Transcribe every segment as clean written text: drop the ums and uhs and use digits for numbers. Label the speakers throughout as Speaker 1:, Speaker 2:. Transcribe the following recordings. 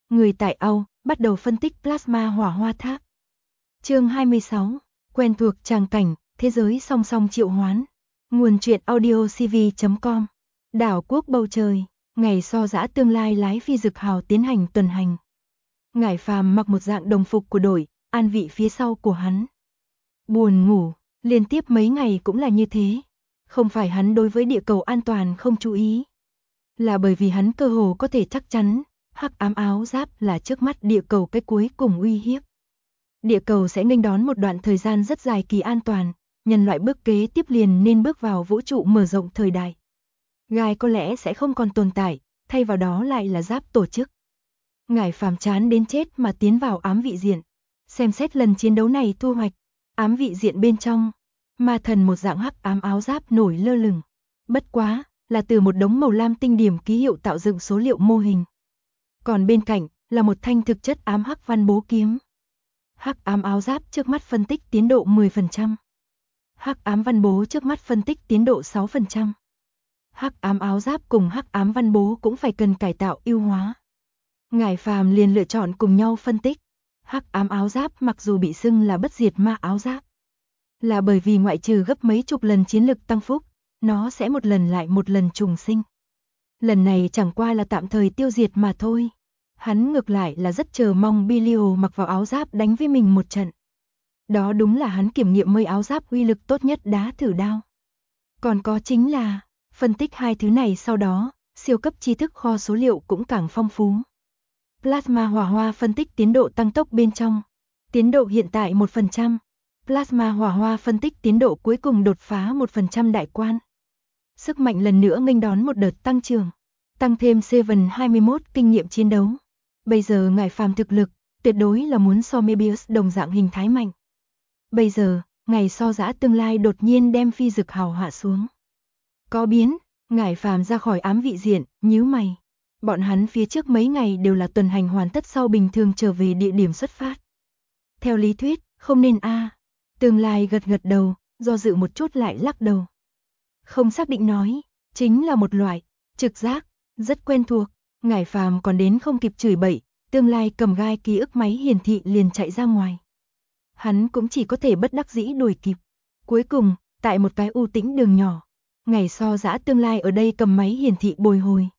Speaker 1: Người tại Âu bắt đầu phân tích plasma hỏa hoa tháp. Chương 26, quen thuộc tràng cảnh, thế giới song song triệu hoán. Nguồn truyện audio cv.com. Đảo quốc bầu trời, ngày so dã tương lai lái phi dực hào tiến hành tuần hành. Ngải Phàm mặc một dạng đồng phục của đội, an vị phía sau của hắn. Buồn ngủ, liên tiếp mấy ngày cũng là như thế. Không phải hắn đối với địa cầu an toàn không chú ý, là bởi vì hắn cơ hồ có thể chắc chắn, hắc ám áo giáp là trước mắt địa cầu cái cuối cùng uy hiếp. Địa cầu sẽ nghênh đón một đoạn thời gian rất dài kỳ an toàn, nhân loại bước kế tiếp liền nên bước vào vũ trụ mở rộng thời đại. Gai có lẽ sẽ không còn tồn tại, thay vào đó lại là giáp tổ chức. Ngải Phàm chán đến chết mà tiến vào ám vị diện, xem xét lần chiến đấu này thu hoạch. Ám vị diện bên trong, ma thần một dạng hắc ám áo giáp nổi lơ lửng. Bất quá, là từ một đống màu lam tinh điểm ký hiệu tạo dựng số liệu mô hình. Còn bên cạnh, là một thanh thực chất ám hắc văn bố kiếm. Hắc ám áo giáp trước mắt phân tích tiến độ 10%. Hắc ám văn bố trước mắt phân tích tiến độ 6%. Hắc ám áo giáp cùng hắc ám văn bố cũng phải cần cải tạo ưu hóa. Ngải Phàm liền lựa chọn cùng nhau phân tích. Hắc ám áo giáp mặc dù bị xưng là bất diệt ma áo giáp, là bởi vì ngoại trừ gấp mấy chục lần chiến lực tăng phúc, nó sẽ một lần lại một lần trùng sinh. Lần này chẳng qua là tạm thời tiêu diệt mà thôi. Hắn ngược lại là rất chờ mong Bilio mặc vào áo giáp đánh với mình một trận. Đó đúng là hắn kiểm nghiệm mấy áo giáp uy lực tốt nhất đá thử đao. Còn có chính là, phân tích hai thứ này sau đó, siêu cấp tri thức kho số liệu cũng càng phong phú. Plasma hỏa hoa phân tích tiến độ tăng tốc bên trong. Tiến độ hiện tại 1%. Plasma hỏa hoa phân tích tiến độ cuối cùng đột phá 1% đại quan. Sức mạnh lần nữa nghênh đón một đợt tăng trưởng. Tăng thêm Seven 21 kinh nghiệm chiến đấu. Bây giờ Ngải Phàm thực lực, tuyệt đối là muốn so Mebius đồng dạng hình thái mạnh. Bây giờ, ngày so dã tương lai đột nhiên đem phi dực hào hạ xuống. Có biến, Ngải Phàm ra khỏi ám vị diện, nhíu mày. Bọn hắn phía trước mấy ngày đều là tuần hành hoàn tất sau bình thường trở về địa điểm xuất phát. Theo lý thuyết, không nên a. Tương lai gật gật đầu, do dự một chút lại lắc đầu. Không xác định nói, chính là một loại trực giác, rất quen thuộc. Ngải Phàm còn đến không kịp chửi bậy, tương lai cầm gai ký ức máy hiển thị liền chạy ra ngoài. Hắn cũng chỉ có thể bất đắc dĩ đuổi kịp. Cuối cùng, tại một cái u tĩnh đường nhỏ, ngày so dã tương lai ở đây cầm máy hiển thị bồi hồi.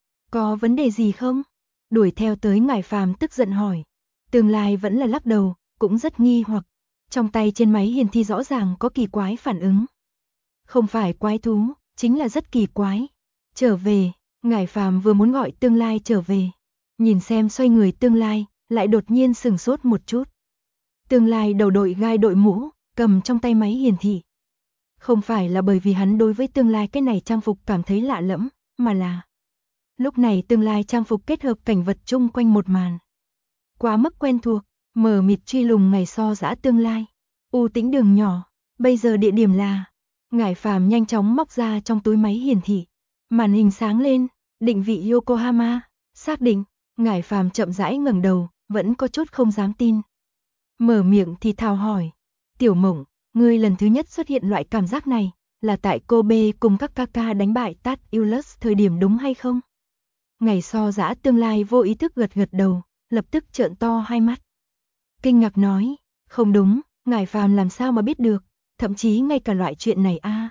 Speaker 1: Có vấn đề gì không? Đuổi theo tới Ngải Phàm tức giận hỏi. Tương lai vẫn là lắc đầu, cũng rất nghi hoặc. Trong tay trên máy hiển thị rõ ràng có kỳ quái phản ứng. Không phải quái thú, chính là rất kỳ quái. Trở về, Ngải Phàm vừa muốn gọi tương lai trở về. Nhìn xem xoay người tương lai, lại đột nhiên sửng sốt một chút. Tương lai đầu đội gai đội mũ, cầm trong tay máy hiển thị. Không phải là bởi vì hắn đối với tương lai cái này trang phục cảm thấy lạ lẫm, mà là lúc này tương lai trang phục kết hợp cảnh vật chung quanh một màn. Quá mức quen thuộc, mờ mịt truy lùng ngày so dã tương lai. U tĩnh đường nhỏ, bây giờ địa điểm là. Ngải Phàm nhanh chóng móc ra trong túi máy hiển thị. Màn hình sáng lên, định vị Yokohama, xác định. Ngải Phàm chậm rãi ngẩng đầu, vẫn có chút không dám tin. Mở miệng thì thào hỏi. Tiểu Mộng, ngươi lần thứ nhất xuất hiện loại cảm giác này, là tại Kobe cùng các Kaka đánh bại Tat Eulus thời điểm đúng hay không? Ngày so dã tương lai vô ý thức gật gật đầu, lập tức trợn to hai mắt. Kinh ngạc nói, không đúng, Ngải Phàm làm sao mà biết được, thậm chí ngay cả loại chuyện này a.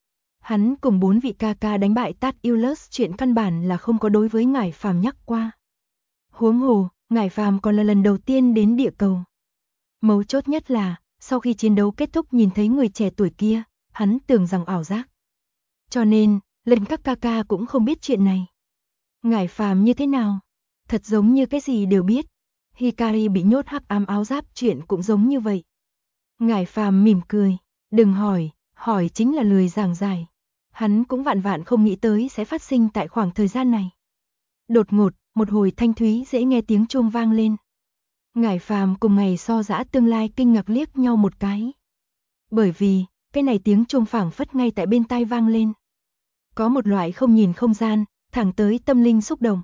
Speaker 1: Hắn cùng 4 vị Kaka đánh bại Tat Eulus chuyện căn bản là không có đối với Ngải Phàm nhắc qua. Huống hồ, Ngải Phàm còn là lần đầu tiên đến địa cầu. Mấu chốt nhất là, sau khi chiến đấu kết thúc nhìn thấy người trẻ tuổi kia, hắn tưởng rằng ảo giác. Cho nên, lần các Kaka cũng không biết chuyện này. Ngải Phàm như thế nào? Thật giống như cái gì đều biết. Hikari bị nhốt hắc ám áo giáp chuyện cũng giống như vậy. Ngải Phàm mỉm cười, đừng hỏi, hỏi chính là lười giảng giải. Hắn cũng vạn vạn không nghĩ tới sẽ phát sinh tại khoảng thời gian này. Đột ngột, một hồi thanh thúy dễ nghe tiếng chuông vang lên. Ngải Phàm cùng ngày so dã tương lai kinh ngạc liếc nhau một cái. Bởi vì, cái này tiếng chuông phảng phất ngay tại bên tai vang lên. Có một loại không nhìn không gian, thẳng tới tâm linh xúc động.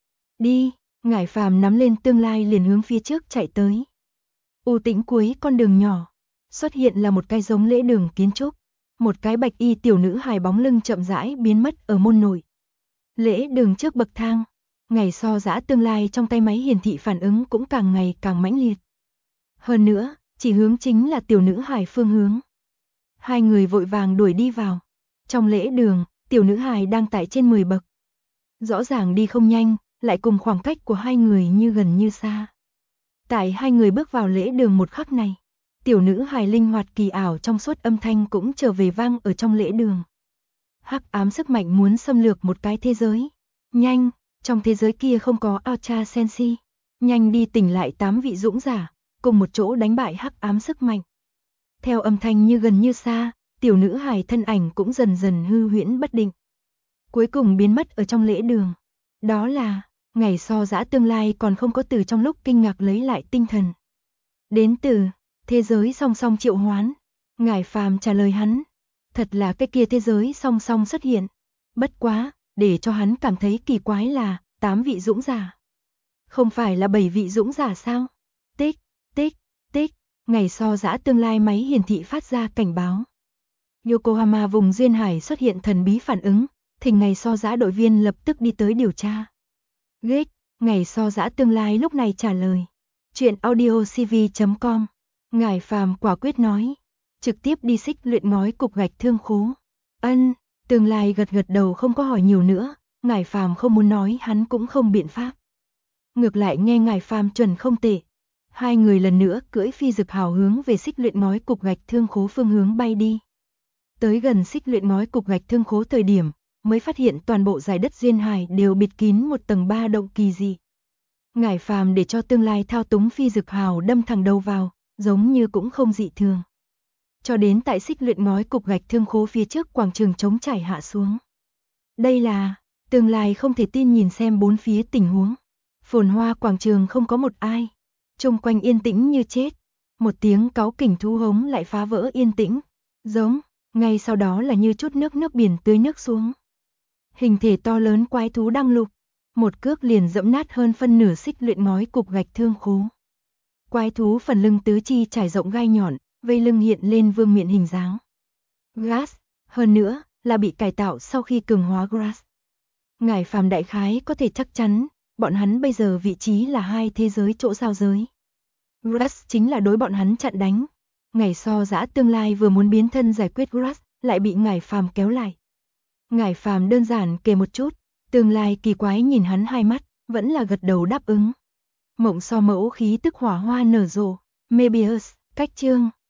Speaker 1: Đi, Ngải Phàm nắm lên tương lai liền hướng phía trước chạy tới. U tĩnh cuối con đường nhỏ, xuất hiện là một cái giống lễ đường kiến trúc. Một cái bạch y tiểu nữ hài bóng lưng chậm rãi biến mất ở môn nội. Lễ đường trước bậc thang, Ngày so giã tương lai trong tay máy hiển thị phản ứng cũng càng ngày càng mãnh liệt. Hơn nữa, chỉ hướng chính là tiểu nữ hài phương hướng. Hai người vội vàng đuổi đi vào. Trong lễ đường, tiểu nữ hài đang tại trên 10 bậc. Rõ ràng đi không nhanh, lại cùng khoảng cách của hai người như gần như xa. Tại hai người bước vào lễ đường một khắc này, tiểu nữ hài linh hoạt kỳ ảo trong suốt âm thanh cũng trở về vang ở trong lễ đường. Hắc ám sức mạnh muốn xâm lược một cái thế giới. Nhanh, trong thế giới kia không có Ultra Sensi. Nhanh đi tỉnh lại 8 vị dũng giả, cùng một chỗ đánh bại hắc ám sức mạnh. Theo âm thanh như gần như xa, tiểu nữ hài thân ảnh cũng dần dần hư huyễn bất định. Cuối cùng biến mất ở trong lễ đường. Đó là, ngày so giã tương lai còn không có từ trong lúc kinh ngạc lấy lại tinh thần. Đến từ, thế giới song song triệu hoán. Ngải Phàm trả lời hắn. Thật là cái kia thế giới song song xuất hiện. Bất quá, để cho hắn cảm thấy kỳ quái là, 8 vị dũng giả. Không phải là 7 vị dũng giả sao? Tích, tích, tích, ngày so giã tương lai máy hiển thị phát ra cảnh báo. Yokohama vùng duyên hải xuất hiện thần bí phản ứng, thỉnh ngày so giã đội viên lập tức đi tới điều tra. Ghét, ngày so giã tương lai lúc này trả lời. Chuyện audiocv.com. Ngải Phàm quả quyết nói. Trực tiếp đi xích luyện ngói cục gạch thương khố. Ân, tương lai gật gật đầu không có hỏi nhiều nữa, Ngải Phàm không muốn nói hắn cũng không biện pháp. Ngược lại nghe Ngải Phàm chuẩn không tệ. Hai người lần nữa cưỡi phi dực hào hướng về xích luyện ngói cục gạch thương khố phương hướng bay đi. Tới gần xích luyện ngói cục gạch thương khố thời điểm, mới phát hiện toàn bộ dải đất duyên hải đều bịt kín một tầng ba động kỳ dị. Ngải Phàm để cho tương lai thao túng phi dực hào đâm thẳng đầu vào, giống như cũng không dị thường. Cho đến tại xích luyện ngói cục gạch thương khố phía trước quảng trường trống trải hạ xuống. Đây là, tương lai không thể tin nhìn xem bốn phía tình huống. Phồn hoa quảng trường không có một ai. Xung quanh yên tĩnh như chết. Một tiếng cáu kỉnh thú hống lại phá vỡ yên tĩnh. Giống, ngay sau đó là như chút nước biển tưới nước xuống. Hình thể to lớn quái thú đăng lục. Một cước liền dẫm nát hơn phân nửa xích luyện ngói cục gạch thương khố. Quái thú phần lưng tứ chi trải rộng gai nhọn, vây lưng hiện lên vương miện hình dáng. Grass, hơn nữa, là bị cải tạo sau khi cường hóa Grass. Ngải Phàm đại khái có thể chắc chắn, bọn hắn bây giờ vị trí là hai thế giới chỗ giao giới. Grass chính là đối bọn hắn chặn đánh. Ngày so giã tương lai vừa muốn biến thân giải quyết Grass, lại bị Ngải Phàm kéo lại. Ngải Phàm đơn giản kể một chút, tương lai kỳ quái nhìn hắn hai mắt, vẫn là gật đầu đáp ứng. Mộng so mẫu khí tức hỏa hoa nở rộ, Mebius, cách chương.